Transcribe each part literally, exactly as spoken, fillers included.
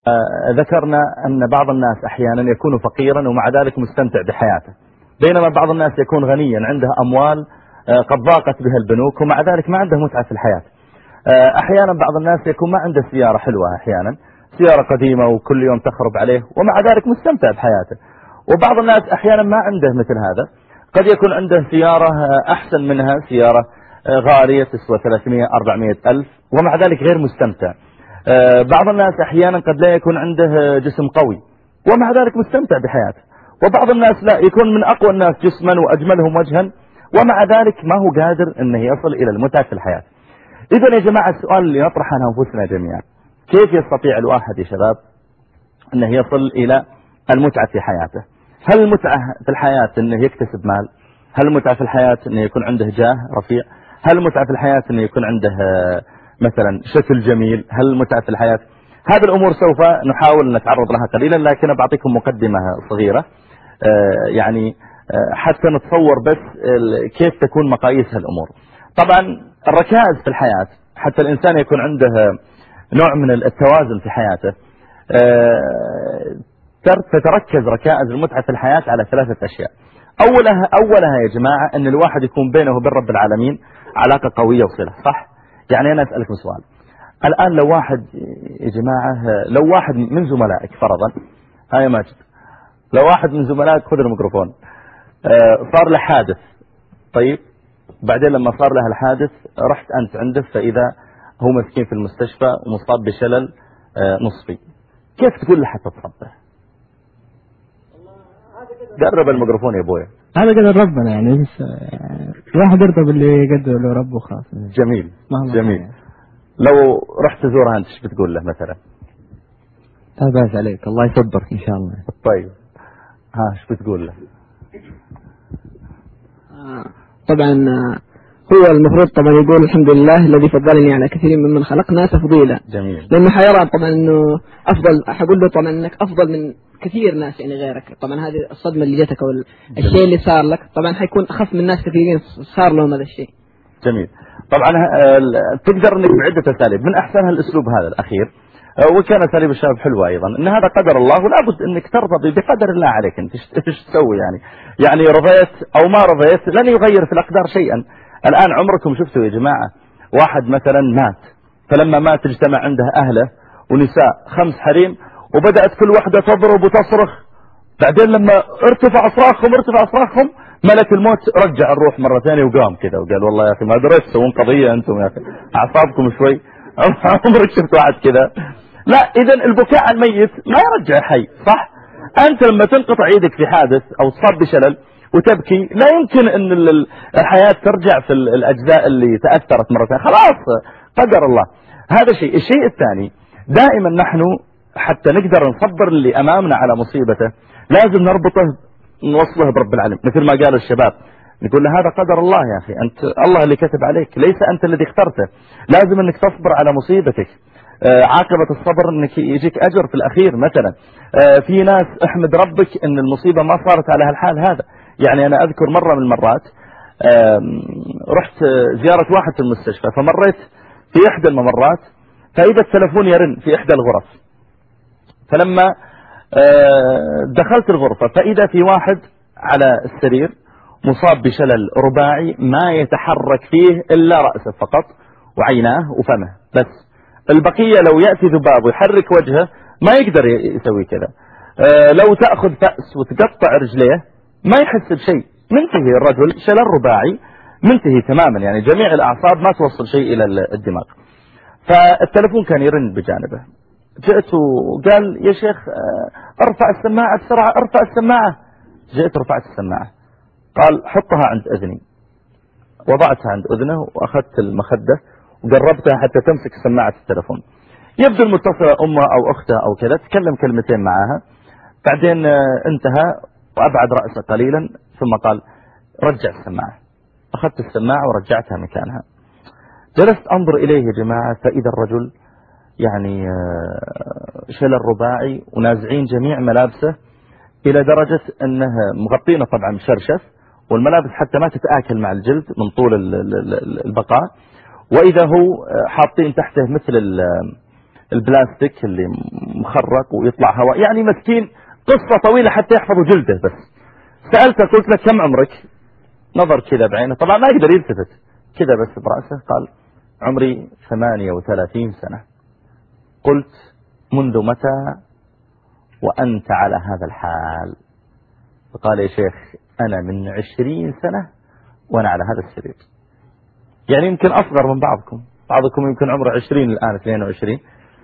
ذكرنا أن بعض الناس أحيانا يكون فقيرا ومع ذلك مستمتع بحياته، بينما بعض الناس يكون غنيا عنده أموال قد ضاقت بها البنوك ومع ذلك ما عنده متعة في الحياة. أحيانا بعض الناس يكون ما عنده سيارة حلوة، أحيانا سيارة قديمة وكل يوم تخرب عليه ومع ذلك مستمتع بحياته. وبعض الناس أحيانا ما عنده مثل هذا، قد يكون عنده سيارة أحسن منها، سيارة غالية تسوى ثلاثمائة أربعمائة ألف ومع ذلك غير مستمتع. بعض الناس أحيانا قد لا يكون عنده جسم قوي ومع ذلك مستمتع بحياته، وبعض الناس لا، يكون من أقوى الناس جسما وأجملهم وجها ومع ذلك ما هو قادر أنه يصل إلى المتعة في الحياة. إذن يا جماعة السؤال اللي نطرح عن أنفسنا جميعا، كيف يستطيع الواحد يا شباب أنه يصل إلى المتعة في حياته؟ هل المتعة في الحياة أنه يكتسب مال؟ هل المتعة في الحياة أنه يكون عنده جاه رفيع؟ هل المتعة في الحياة أنه يكون عنده مثلا شكل جميل؟ هل المتعة في الحياة؟ هذه الأمور سوف نحاول نتعرض لها قليلا، لكن بعطيكم مقدمة صغيرة يعني حتى نتصور بس كيف تكون مقاييس هالأمور. طبعا الركائز في الحياة حتى الإنسان يكون عنده نوع من التوازن في حياته، تتركز ركائز المتعة في الحياة على ثلاثة أشياء. أولها, أولها يا جماعة أن الواحد يكون بينه وبين رب العالمين علاقة قوية وصلة، صح؟ يعني أنا أسألكم سؤال الآن، لو واحد يا جماعة، لو واحد من زملائك فرضا، هاي ماجد، لو واحد من زملائك خذ الميكروفون، صار له حادث، طيب بعدين لما صار له الحادث رحت أنت عنده، فإذا هو مسكين في المستشفى ومصاب بشلل نصفي، كيف تقول له حتى تصبه؟ قرب الميكروفون يا ابويا. هذا قدر ربنا يعني، بس الواحد يرضى باللي قدر له ربه خلاص. جميل جميل. لو رحت تزورها انت ايش بتقول له مثلا؟ لا بأس عليك، الله يصبرك ان شاء الله. طيب ها ايش بتقول له؟ طبعا هو المفروض طبعا يقول الحمد لله الذي فضلني على كثير ممن خلقنا تفضيلا. جميل. لانه حيرى طبعا انه افضل، حقول له طبعا انك افضل من كثير ناس يعني غيرك. طبعا هذه الصدمة اللي جتك او الشيء اللي صار لك طبعا حيكون اخف من ناس كثيرين صار لهم هذا الشيء. جميل. طبعا تقدر انك بعدة اساليب، من احسنها الاسلوب هذا الاخير، وكان اساليب الشباب حلوه ايضا، ان هذا قدر الله ولا بد انك ترضى بقدر الله عليك. انت ايش تسوي يعني؟ يعني رضيت او ما رضيت لن يغير في الاقدار شيئا. الان عمركم شفتوا يا جماعه واحد مثلا مات، فلما مات اجتمع عنده اهله ونساء خمس حريم وبدأت كل واحدة تضرب وتصرخ، بعدين لما ارتفع صراخهم ارتفع صراخهم ملك الموت رجع الروح مرة ثانية وقام كذا وقال والله يا أخي ما دريت تسوون قضية أنتم يا أخي، أعصابكم شوي. عمرك شفت واحد كذا؟ لا، إذا البكاء على الميت ما يرجع حي، صح؟ أنت لما تنقطع يدك في حادث أو تصاب بشلل وتبكي لا يمكن أن الحياة ترجع في الأجزاء اللي تأثرت مرة ثانية، خلاص قدر الله. هذا شيء. الشيء الثاني، دائما نحن حتى نقدر نصبر اللي أمامنا على مصيبته لازم نربطه نوصله برب العالمين، مثل ما قال الشباب نقول له هذا قدر الله يا أخي، أنت الله اللي كتب عليك، ليس أنت الذي اخترته، لازم أنك تصبر على مصيبتك. آه عاقبة الصبر أنك يجيك أجر في الأخير مثلا. آه في ناس احمد ربك أن المصيبة ما صارت على هالحال هذا. يعني أنا أذكر مرة من المرات آه رحت زيارة واحد في المستشفى، فمريت في إحدى الممرات فإذا التلفون يرن في إحدى الغرف، فلما دخلت الغرفة فإذا في واحد على السرير مصاب بشلل رباعي ما يتحرك فيه إلا رأسه فقط وعيناه وفمه بس، البقية لو يأتي ذباب ويحرك وجهه ما يقدر يسوي كذا. لو تأخذ فأس وتقطع رجليه ما يحس بشيء، منتهي الرجل، شلل رباعي منتهي تماما، يعني جميع الأعصاب ما توصل شيء إلى الدماغ. فالتلفون كان يرن بجانبه، جئت وقال يا شيخ ارفع السماعة بسرعة، ارفع السماعة. جئت رفعت السماعة، قال حطها عند أذني، وضعتها عند أذنه وأخذت المخدة وقربتها حتى تمسك سماعة التلفون. يبدو المتصلة أمه أو أختها أو كذا، تكلم كلمتين معها، بعدين انتهى وأبعد رأسه قليلا ثم قال رجع السماعة. أخذت السماعة ورجعتها مكانها. جلست أنظر إليه يا جماعة فإذا الرجل يعني شلل رباعي ونازعين جميع ملابسه إلى درجة أنه مغطينه طبعا مشرشف، والملابس حتى ما تتآكل مع الجلد من طول البقاء، وإذا هو حاطين تحته مثل البلاستيك اللي مخرق ويطلع هواء، يعني مسكين قصة طويلة حتى يحفظوا جلده. بس سألته قلت له كم عمرك؟ نظر كذا بعينه، طبعا ما يقدر يلتفت، كذا بس برأسه، قال عمري ثمانية وثلاثين سنة. قلت منذ متى وأنت على هذا الحال؟ فقال يا شيخ أنا من عشرين سنة وأنا على هذا السرير. يعني يمكن أصغر من بعضكم، بعضكم يمكن عمره عشرين الآن اثنين وعشرين،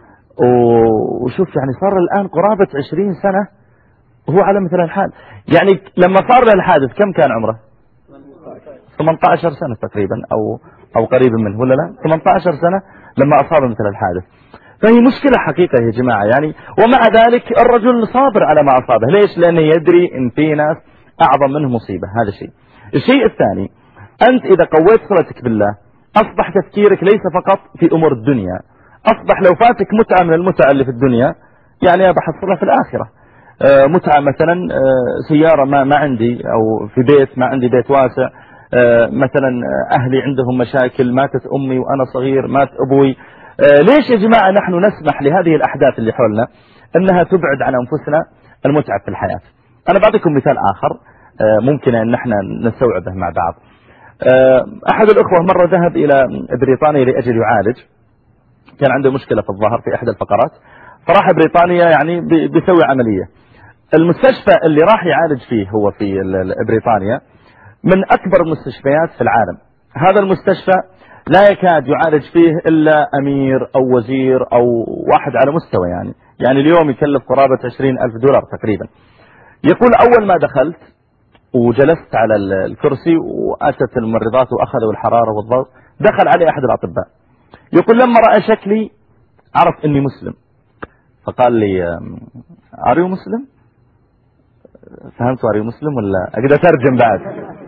وشوف يعني صار الآن قرابة عشرين سنة وهو على مثل الحال. يعني لما صار له الحادث كم كان عمره؟ ثمانية عشر سنة تقريبا أو أو قريب منه، ولا لا؟ ثمانية عشر سنة لما أصاب مثل الحادث. فهي مشكلة حقيقة يا جماعة يعني. ومع ذلك الرجل صابر على ما أصابه. ليش؟ لأنه يدري إن في ناس أعظم منه مصيبة. هذا الشيء. الشيء الثاني، أنت إذا قويت صلتك بالله أصبح تفكيرك ليس فقط في أمور الدنيا، أصبح لو فاتك متعة من المتعة اللي في الدنيا يعني بحصلها في الآخرة. متعة مثلا سيارة ما ما عندي، أو في بيت ما عندي بيت واسع، مثلا أهلي عندهم مشاكل، ماتت أمي وأنا صغير، مات أبوي. ليش يا جماعة نحن نسمح لهذه الأحداث اللي حولنا أنها تبعد عن أنفسنا المتعة في الحياة؟ أنا بعطيكم مثال آخر ممكن أن نحن نستوعبه مع بعض. أحد الأخوة مرة ذهب إلى بريطانيا لأجل يعالج، كان عنده مشكلة في الظهر في أحد الفقرات، فراح بريطانيا يعني بيسوي عملية. المستشفى اللي راح يعالج فيه هو في بريطانيا من أكبر المستشفيات في العالم. هذا المستشفى لا يكاد يعالج فيه إلا أمير أو وزير أو واحد على مستوى يعني يعني اليوم يكلف قرابة عشرين ألف دولار تقريبا. يقول أول ما دخلت وجلست على الكرسي وأتت الممرضات وأخذوا الحرارة والضغط، دخل علي أحد الأطباء، يقول لما رأى شكلي عرف أني مسلم، فقال لي أريو مسلم؟ فهمت أريو مسلم ولا أقدر أترجم بعد؟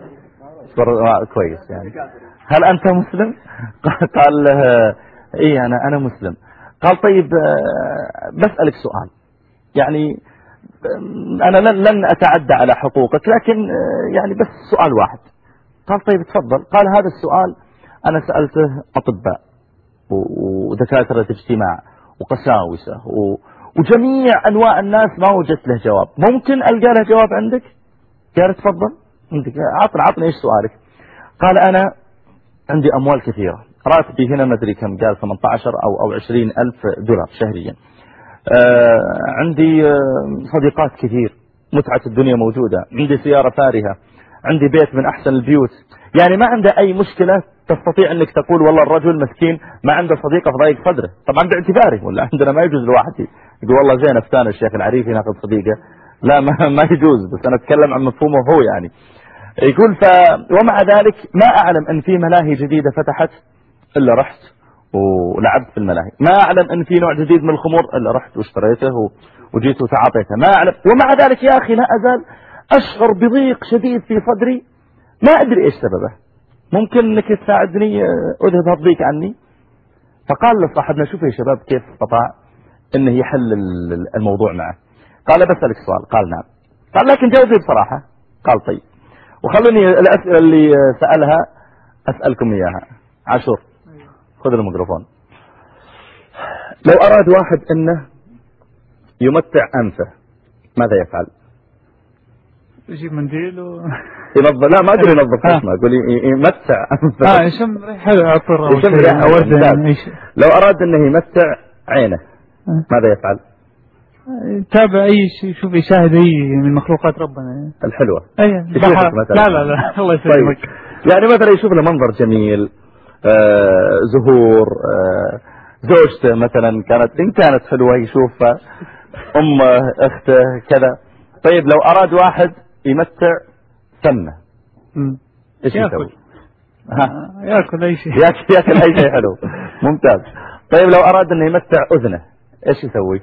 كويس يعني. هل أنت مسلم؟ قال له إيه أنا أنا مسلم. قال طيب بسألك سؤال، يعني أنا لن لن أتعدى على حقوقك، لكن يعني بس سؤال واحد. قال طيب تفضل. قال هذا السؤال أنا سألته أطباء ودكاترة اجتماع وقساوسة وجميع أنواع الناس ما وجدت له جواب. ممكن ألقى له جواب عندك؟ قال تفضل عندك، عطنا عطنا إيش سؤالك؟ قال أنا عندي أموال كثيرة، راتبي هنا ما أدري كم، قال ثمانية عشر أو أو عشرين ألف دولار شهريا. آه عندي صديقات كثير، متعة الدنيا موجودة، عندي سيارة فارهة، عندي بيت من أحسن البيوت. يعني ما عنده أي مشكلة تستطيع أنك تقول والله الرجل مسكين ما عنده صديقة في ضيق صدره. طبعا باعتباره، ولا عندنا ما يجوز الواحد يقول والله زين افتان الشيخ العريفي ناخذ صديقة، لا ما, ما يجوز، بس أنا أتكلم عن مفهومه هو يعني. يقول ف ومع ذلك ما أعلم أن في ملاهي جديدة فتحت إلا رحت ولعبت في الملاهي، ما أعلم أن في نوع جديد من الخمور إلا رحت واشتريته وجيت وتعاطيته، ما أعلم. ومع ذلك يا أخي لا أزال أشعر بضيق شديد في صدري، ما أدري إيش سببه. ممكن أنك تساعدني أذهب الضيق عني؟ فقال لصاحبنا شوف يا شباب كيف استطاع أنه يحل الموضوع معه. قال بسألك سؤال. قال نعم. قال لكن جاوبي بصراحة. قال طيب، وخلوني الأسئلة اللي سألها أسألكم إياها. عاشور خذ الميكروفون. لو أراد واحد أنه يمتع أنفه ماذا يفعل؟ يجيب منديل و... ينظف. لا ما أدري ينظف اسمه، أقول يمتع أنفه. اه يشم ريحة عطر يشم ريحة. لو أراد أنه يمتع عينه ماذا يفعل؟ تابع أي شيء، شوف يشاهد أي من مخلوقات ربنا الحلوة. أيه. لا لا لا الله يسلمك. طيب. يعني مثلا يشوف له منظر جميل، آه زهور، آه زوجته مثلا كانت إن كانت حلوة يشوفها، أمه أخته كذا. طيب لو أراد واحد يمتع فمه إيش يسوي؟ ها يأكل أي شيء. يأكل, يأكل أي شيء حلو. ممتاز. طيب لو أراد أنه يمتع أذنه إيش يسوي؟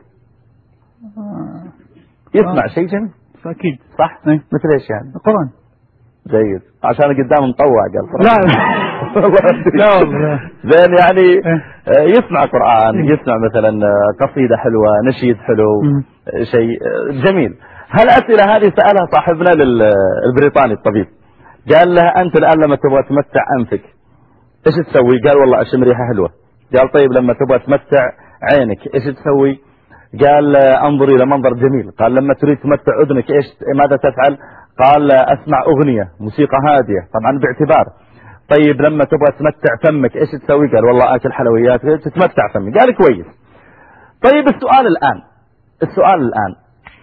يسمع شيء جميل. أكيد صح؟ أي. مثل إيش يعني؟ القرآن. جيد، عشان قدام مطوع قال. لا لا والله. زين يعني يسمع قرآن، يسمع مثلا قصيدة حلوة، نشيد حلو، شيء جميل. هالأسئلة هذه سألها صاحبنا للبريطاني الطبيب، قال له أنت الآن لما تبغى تمتع أنفك إيش تسوي؟ قال والله أشم ريحة حلوة. قال طيب لما تبغى تمتع عينك ايش تسوي؟ قال انظر الى منظر جميل. قال لما تريد تمتع اذنك ايش ماذا تفعل؟ قال اسمع اغنية موسيقى هادية، طبعا باعتبار. طيب لما تبغى تمتع فمك ايش تسوي؟ قال والله اكل حلويات تتمتع فمي. قال كويس. طيب السؤال الان السؤال الان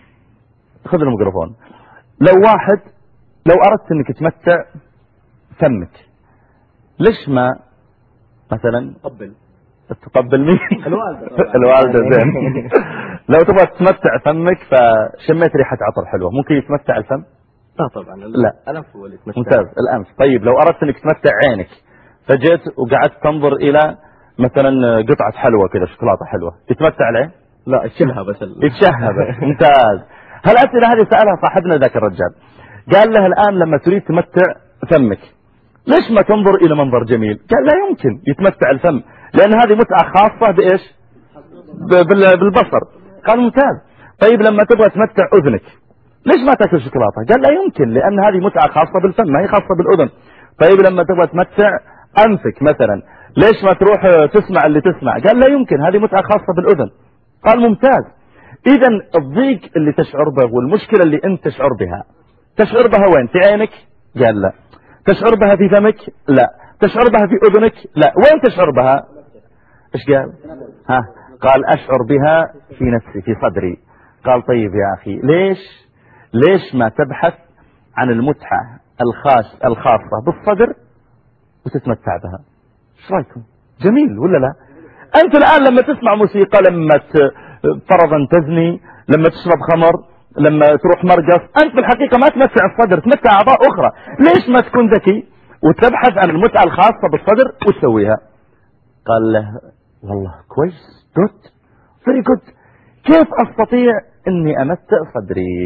خذ الميكروفون. لو واحد لو اردت انك تمتع فمك ليش ما مثلا قبل تقبل مين؟ الوالدة الوالدة زين. لو تبغى تمتع فمك فشميت ريحة عطر حلوة ممكن يتمتع الفم؟ لا طبعا لا الأنف هو اللي يتمتع. ممتاز الأنف. طيب لو أردت انك تمتع عينك فجيت وقعدت تنظر إلى مثلا قطعة حلوة كذا شوكولاتة حلوة تتمتع العين؟ لا يتشهى بس ال... يتشهى بس. ممتاز. هالأسئلة هذه سألها صاحبنا ذاك الرجال قال له الآن لما تريد تمتع فمك ليش ما تنظر إلى منظر جميل؟ قال لا يمكن يتمتع الفم لأن هذه متعة خاصة بإيش؟ بالبصر. قال ممتاز. طيب لما تبغى تمتع أذنك ليش ما تأكل شوكولاتة؟ قال لا يمكن لأن هذه متعة خاصة بالفم ما هي خاصة بالأذن. طيب لما تبغى تمتع أنفك مثلا ليش ما تروح تسمع اللي تسمع؟ قال لا يمكن هذه متعة خاصة بالأذن. قال ممتاز. إذا الضيق اللي تشعر به والمشكلة اللي أنت تشعر بها تشعر بها وين؟ في عينك؟ قال لا. تشعر بها في فمك؟ لا. تشعر بها في أذنك؟ لا. وين تشعر بها؟ إيش قال؟ ها قال أشعر بها في نفسي في صدري. قال طيب يا أخي ليش ليش ما تبحث عن المتعة الخاص الخاصة بالصدر وتتمتع بها؟ ايش رايكم؟ جميل ولا لا؟ أنت الآن لما تسمع موسيقى لما فرضا تزني لما تشرب خمر لما تروح مرقص أنت في الحقيقة ما تمتع الصدر تمتع أعضاء أخرى. ليش ما تكون ذكي وتبحث عن المتعة الخاصة بالصدر وتسويها؟ قال له والله كويس جود very good. كيف أستطيع أني أمتع صدري؟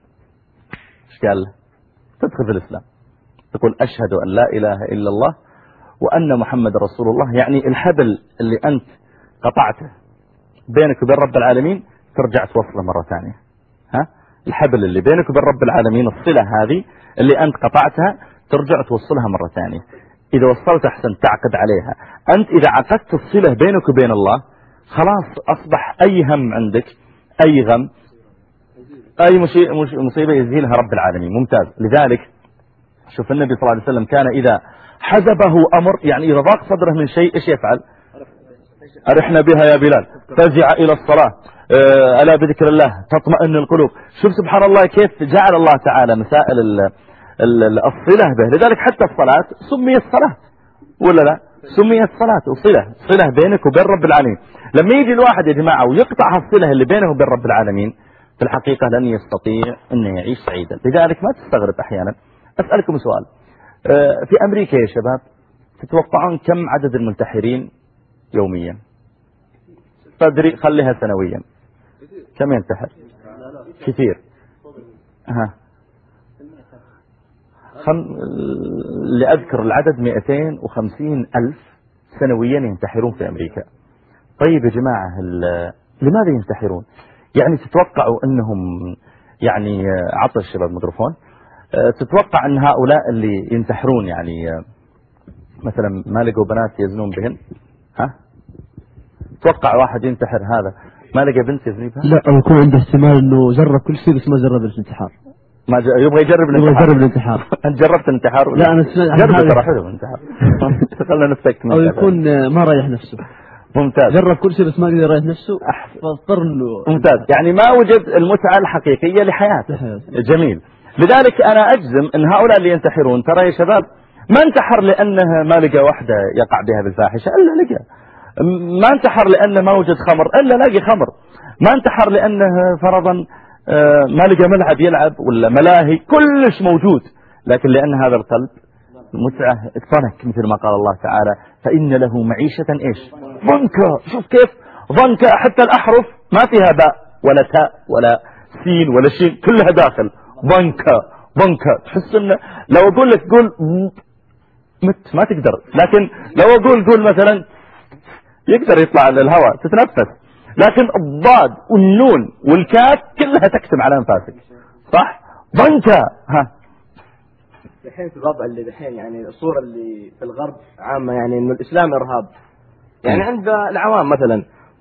ايش قال له؟ تدخل في الإسلام تقول أشهد أن لا إله إلا الله وأن محمد رسول الله. يعني الحبل اللي أنت قطعته بينك وبين رب العالمين ترجع توصله مرة ثانية. ها الحبل اللي بينك وبين رب العالمين الصلة هذه اللي أنت قطعتها ترجع توصلها مرة ثانية. إذا وصلت أحسن تعقد عليها. أنت إذا عقدت الصلة بينك وبين الله خلاص أصبح أي هم عندك أي غم أي مصيبة يزيلها رب العالمين. ممتاز. لذلك شوف النبي صلى الله عليه وسلم كان إذا حزبه أمر يعني إذا ضاق صدره من شيء إيش يفعل؟ أرحنا بها يا بلال فزع إلى الصلاة ألا بذكر الله تطمئن القلوب. شوف سبحان الله كيف جعل الله تعالى مسائل الصلة به. لذلك حتى الصلاة سميت صلاة ولا لا؟ سميت صلاة وصلة صلة بينك وبين رب العالمين. لما يجي الواحد يا جماعة ويقطع الصلة اللي بينه وبين رب العالمين في الحقيقة لن يستطيع أنه يعيش سعيدا. لذلك ما تستغرب أحيانا. أسألكم سؤال في أمريكا يا شباب تتوقعون كم عدد المنتحرين يوميا؟ تدري خليها سنويا كم ينتحر؟ كثير. ها خم... لأذكر العدد مئتين وخمسين ألف سنويا ينتحرون في أمريكا. طيب يا جماعة ال... لماذا ينتحرون؟ يعني تتوقعوا أنهم يعني عطوا الشباب ميكروفون تتوقع أن هؤلاء اللي ينتحرون يعني مثلا ما لقوا بنات يزنون بهن؟ ها توقع واحد ينتحر هذا ما لقى بنت يزني بها؟ لا أو يكون عنده احتمال أنه جرب كل شيء بس ما جرب الانتحار. ما ج... يبغى يجرب الانتحار. يبغى يجرب الانتحار. أنت جربت انتحار ولا؟ لا أنا سمعت جرب ترى حلو الانتحار. خلنا نفتك. أو يكون ما ريح نفسه. ممتاز. جرب كل شيء بس ما قدر يريح نفسه فاضطر إنه. ممتاز. يعني ما وجد المتعة الحقيقية لحياته. جميل. لذلك أنا أجزم أن هؤلاء اللي ينتحرون ترى يا شباب ما انتحر لأنه ما لقى واحدة يقع بها بالفاحشة إلا لقى. ما انتحر لأنه ما وجد خمر إلا لقى خمر. ما انتحر لأنه فرضا ما لقى ملعب يلعب ولا ملاهي كلش موجود. لكن لأن هذا القلب متعة ضنك مثل ما قال الله تعالى فإن له معيشة إيش ضنكا. شوف كيف ضنكا حتى الأحرف ما فيها باء ولا تاء ولا سين ولا شين كلها داخل ضنكا ضنكا. تحس إن لو أقول لك قول مت ما تقدر لكن لو أقول قول مثلا يقدر يطلع للهواء تتنفس. لكن الضاد والنون والكاف كلها تكتم على أنفاسك صح ضنكا. ها الحين في الوضع اللي الحين يعني الصورة اللي في الغرب عامة يعني إنه الإسلام إرهاب يعني عند العوام مثلا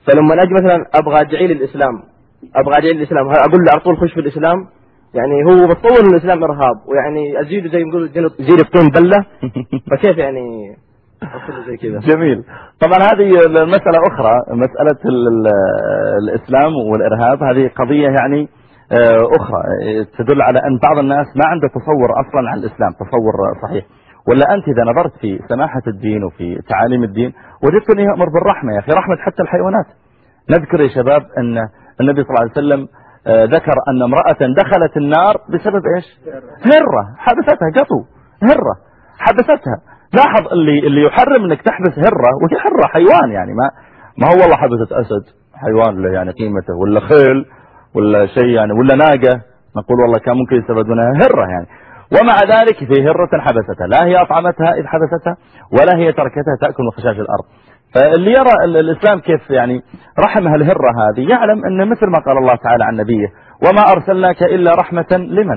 فلما اجي مثلا ابغى ادعي للاسلام ابغى ادعي للاسلام اقول له على طول خش في الاسلام، يعني هو بتصور ان الاسلام ارهاب ويعني ازيده زي ما يقولوا زيد الطين بله. فكيف يعني اصل زي كذا؟ جميل. طبعا هذه مسألة أخرى، مسألة الإسلام والإرهاب هذه قضية يعني أخرى تدل على أن بعض الناس ما عنده تصور أصلا عن الإسلام، تصور صحيح. ولا أنت إذا نظرت في سماحة الدين وفي تعاليم الدين وجدت أنه يأمر بالرحمة، يا أخي رحمة حتى الحيوانات. نذكر يا شباب أن النبي صلى الله عليه وسلم ذكر أن امرأة دخلت النار بسبب إيش؟ هرة حبستها، قطو هرة حبستها. لاحظ اللي اللي يحرم انك تحبس هرة، وهي هرة حيوان يعني ما ما هو والله حبست أسد حيوان له يعني قيمته، ولا خيل ولا شيء يعني، ولا ناقة نقول والله كان ممكن يستفاد منها هرة يعني. ومع ذلك في هرة حبستها، لا هي أطعمتها إذ حبستها ولا هي تركتها تأكل من خشاش الأرض. فاللي يرى الإسلام كيف يعني رحمها الهرة هذه يعلم أن مثل ما قال الله تعالى عن نبيه وما أرسلناك إلا رحمة لمن؟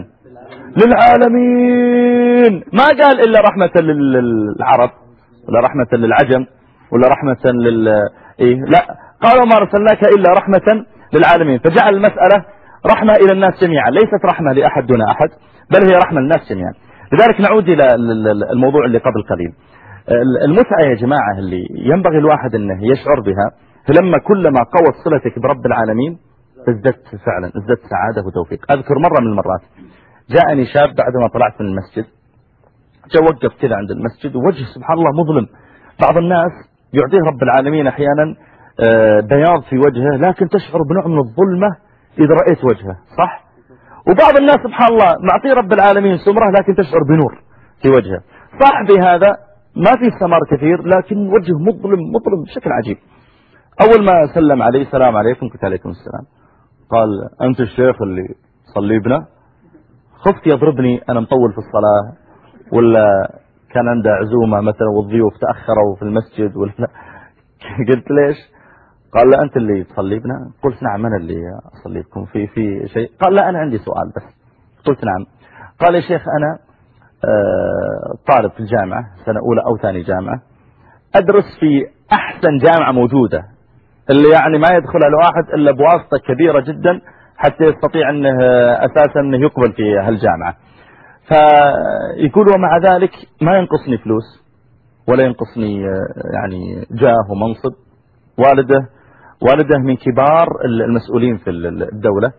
للعالمين. ما قال إلا رحمة للعرب ولا رحمة للعجم ولا رحمة لل إيه، لا، قالوا ما أرسلناك إلا رحمة للعالمين، فجعل المسألة رحمة إلى الناس جميعا، ليست رحمة لأحد دون أحد، بل هي رحمة للناس جميعا. لذلك نعود إلى الموضوع اللي قبل قليل. المتعة يا جماعة اللي ينبغي الواحد أنه يشعر بها، لما كلما قوت صلتك برب العالمين ازددت فعلا ازددت سعادة وتوفيق. أذكر مرة من المرات جاءني شاب بعدما طلعت من المسجد، جاء وقف كذا عند المسجد ووجه سبحان الله مظلم. بعض الناس يعطيه رب العالمين أحيانا بياض في وجهه لكن تشعر بنوع من الظلمة إذا رأيت وجهه، صح؟ وبعض الناس سبحان الله معطيه رب العالمين سمرة لكن تشعر بنور في وجهه. صاحبي هذا ما في ثمار كثير لكن وجه مظلم مظلم بشكل عجيب. أول ما سلم علي السلام عليكم، قلت عليكم السلام. قال أنت الشيخ اللي صلي بنا؟ خفت يضربني أنا مطول في الصلاة، ولا كان عنده عزومة مثلا والضيوف تأخروا في المسجد ولا. قلت ليش؟ قال لا أنت اللي تصلي بنا؟ قلت نعم أنا اللي أصلي بكم في في شيء. قال لا أنا عندي سؤال بس. قلت نعم. قال يا شيخ أنا طالب في الجامعة سنة أولى أو ثاني جامعة، أدرس في أحسن جامعة موجودة اللي يعني ما يدخلها الواحد إلا بواسطة كبيرة جدا حتى يستطيع أنه أساسا أنه يقبل في هالجامعة. فيقول ومع ذلك ما ينقصني فلوس ولا ينقصني يعني جاه ومنصب. والده والده من كبار المسؤولين في الدولة.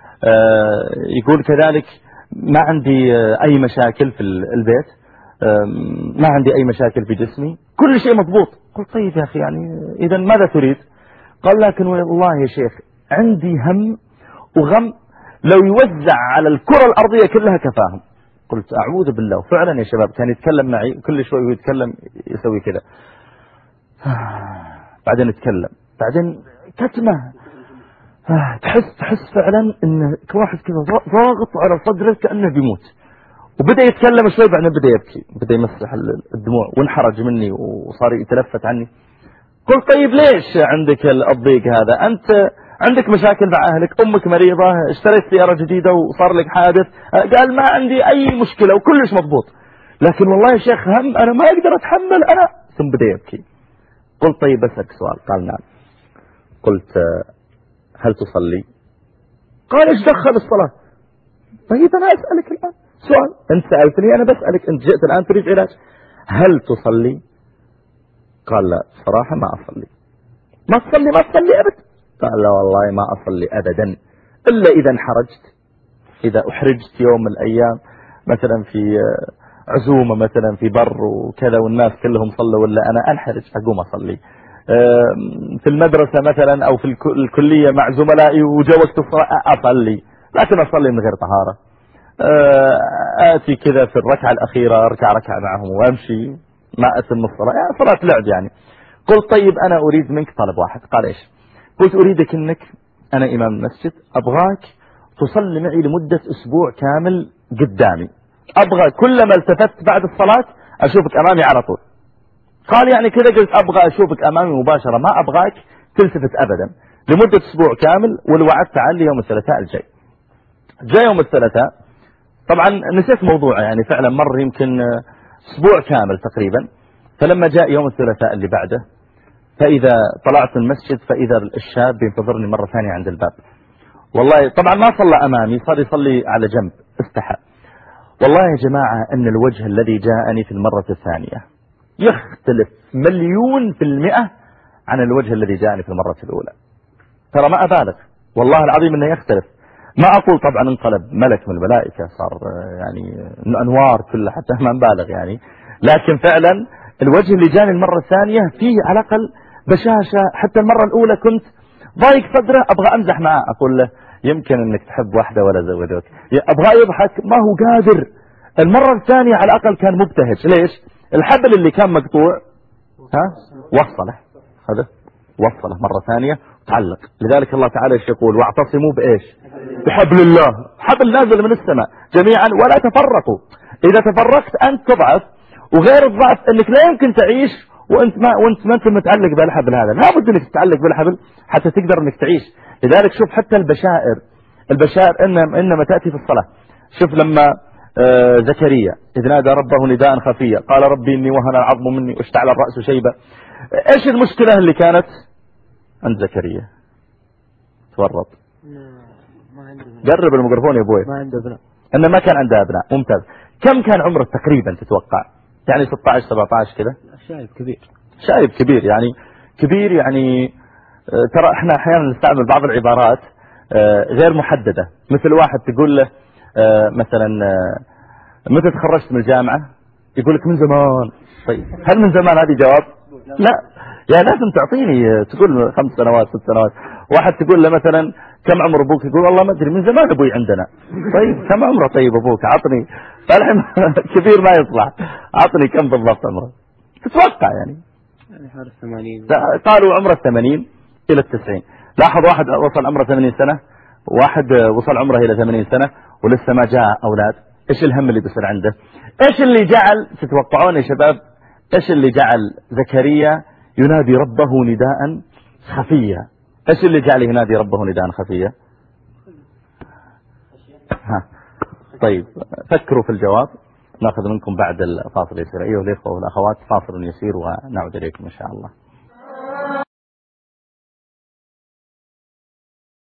يقول كذلك ما عندي أي مشاكل في البيت، ما عندي أي مشاكل في جسمي، كل شيء مضبوط. قلت طيب يا أخي يعني إذا ماذا تريد؟ قال لكن والله يا شيخ عندي هم وغم لو يوزع على الكرة الأرضية كلها كفاهم. قلت أعوذ بالله. وفعلا يا شباب كان يتكلم معي كل شوي يتكلم يسوي كذا، بعدين يتكلم بعدين كتمه، تحس تحس فعلا ان واحد كذا ضاغط على صدره كأنه بيموت. وبدأ يتكلم شوي بعدين بدأ يبكي، بدأ يمسح الدموع وانحرج مني وصار يتلفت عني. قلت طيب ليش عندك الضيق هذا؟ أنت عندك مشاكل مع أهلك، أمك مريضة، اشتريت سيارة جديدة وصار لك حادث. قال ما عندي أي مشكلة وكلش مضبوط، لكن والله يا شيخ هم أنا ما أقدر أتحمل أنا. ثم بدأ يبكي. قلت طيب بسألك سؤال. قال نعم. قلت هل تصلي؟ قال ايش دخل الصلاة؟ طيب أنا أسألك الآن سؤال، أنت سألتني أنا بسألك، أنت جئت الآن تريد علاج. هل تصلي؟ قال لا صراحة ما أصلي. ما تصلي ما تصلي أبدا؟ قال لا والله ما أصلي أبدا إلا إذا انحرجت، إذا أحرجت يوم من الأيام مثلا في عزومة مثلا في بر وكذا والناس كلهم صلوا ولا أنا أنحرج أقوم أصلي. في المدرسة مثلا أو في الكلية مع زملائي وجاء وقت الصلاة أصلي، لكن أصلي من غير طهارة. آتي كذا في الركعة الأخيرة أركع ركعة معهم وأمشي ما أتم الصلاة، يعني صلاة لعب يعني. قلت طيب أنا أريد منك طلب واحد. قال إيش؟ قلت أريدك أنك أنا إمام المسجد أبغاك تصلي معي لمدة أسبوع كامل قدامي، أبغى كلما التفت بعد الصلاة أشوفك أمامي على طول. قال يعني كذا؟ قلت أبغى أشوفك أمامي مباشرة، ما أبغاك تلتفت أبدا لمدة أسبوع كامل، والوعد تعال لي يوم الثلاثاء الجاي. جاء يوم الثلاثاء طبعا نسيت موضوعه يعني فعلا مر يمكن أسبوع كامل تقريبا. فلما جاء يوم الثلاثاء اللي بعده فإذا طلعت المسجد فإذا الشاب ينتظرني مرة ثانية عند الباب. والله طبعا ما صلى أمامي، صار يصلي على جنب، استحى. والله يا جماعة أن الوجه الذي جاءني في المرة الثانية يختلف مليون في المئة عن الوجه الذي جاءني في المرة الأولى. ترى ما أبالغ والله العظيم أنه يختلف. ما أقول طبعا انقلب ملك من الملائكة، صار يعني أنوار كلها، حتى ما نبالغ يعني، لكن فعلا الوجه اللي جاني المرة الثانية فيه على الأقل بشاشة. حتى المرة الأولى كنت ضايق صدره، أبغى أمزح معه، أقول له يمكن أنك تحب واحدة ولا زوجوك، أبغى يضحك ما هو قادر. المرة الثانية على الأقل كان مبتهج. ليش؟ الحبل اللي كان مقطوع ها وصله، هذا وصله مرة ثانية تعلق. لذلك الله تعالى ايش يقول؟ واعتصموا بإيش؟ بحبل الله. حبل نازل من السماء جميعا ولا تفرقوا. إذا تفرقت أنت تضعف، وغير الضعف أنك لا يمكن تعيش وأنت ما وأنت ما أنت متعلق بالحبل هذا. لا بد أنك تتعلق بالحبل حتى تقدر أنك تعيش. لذلك شوف حتى البشائر البشائر إنما, إنما تأتي في الصلاة. شوف لما آه زكريا إذ نادى ربه نداء خفيا قال ربي إني وهن العظم مني واشتعل الرأس شيبا. إيش المشكلة اللي كانت عند زكريا؟ تورط. قرب الميكروفون يا ابوي. ما عنده ابناء. انه ما كان عنده ابناء. ممتاز. كم كان عمره تقريبا تتوقع؟ يعني ستة عشر سبعة عشر كذا. شايب كبير. شايب كبير يعني كبير يعني. ترى احنا احيانا نستعمل بعض العبارات غير محددة. مثل واحد تقول له مثلا متى تخرجت من الجامعة؟ يقول لك من زمان. طيب هل من زمان هذه جواب؟ لا، يا لازم تعطيني تقول خمس سنوات ست سنوات. واحد تقول له مثلا كم عمر ابوك؟ يقول والله ما ادري من زمان ابوي عندنا. طيب كم عمره طيب ابوك؟ عطني. فالحين كبير ما يصلح، عطني كم بالضبط عمره تتوقع يعني. يعني حوالي ثمانين. قالوا عمره ثمانين الى التسعين. لاحظ واحد وصل عمره ثمانين سنة، واحد وصل عمره الى ثمانين سنة ولسه ما جاء اولاد. ايش الهم اللي بيصير عنده؟ ايش اللي جعل تتوقعون يا شباب؟ ايش اللي جعل زكريا ينادي ربه نداء خفيا؟ ايش اللي جعل ينادي ربه نداء خفيا؟ ها طيب فكروا في الجواب. ناخذ منكم بعد الفاصل يسير. ايها الاخوه والاخوات فاصل يسير ونعود اليكم ان شاء الله.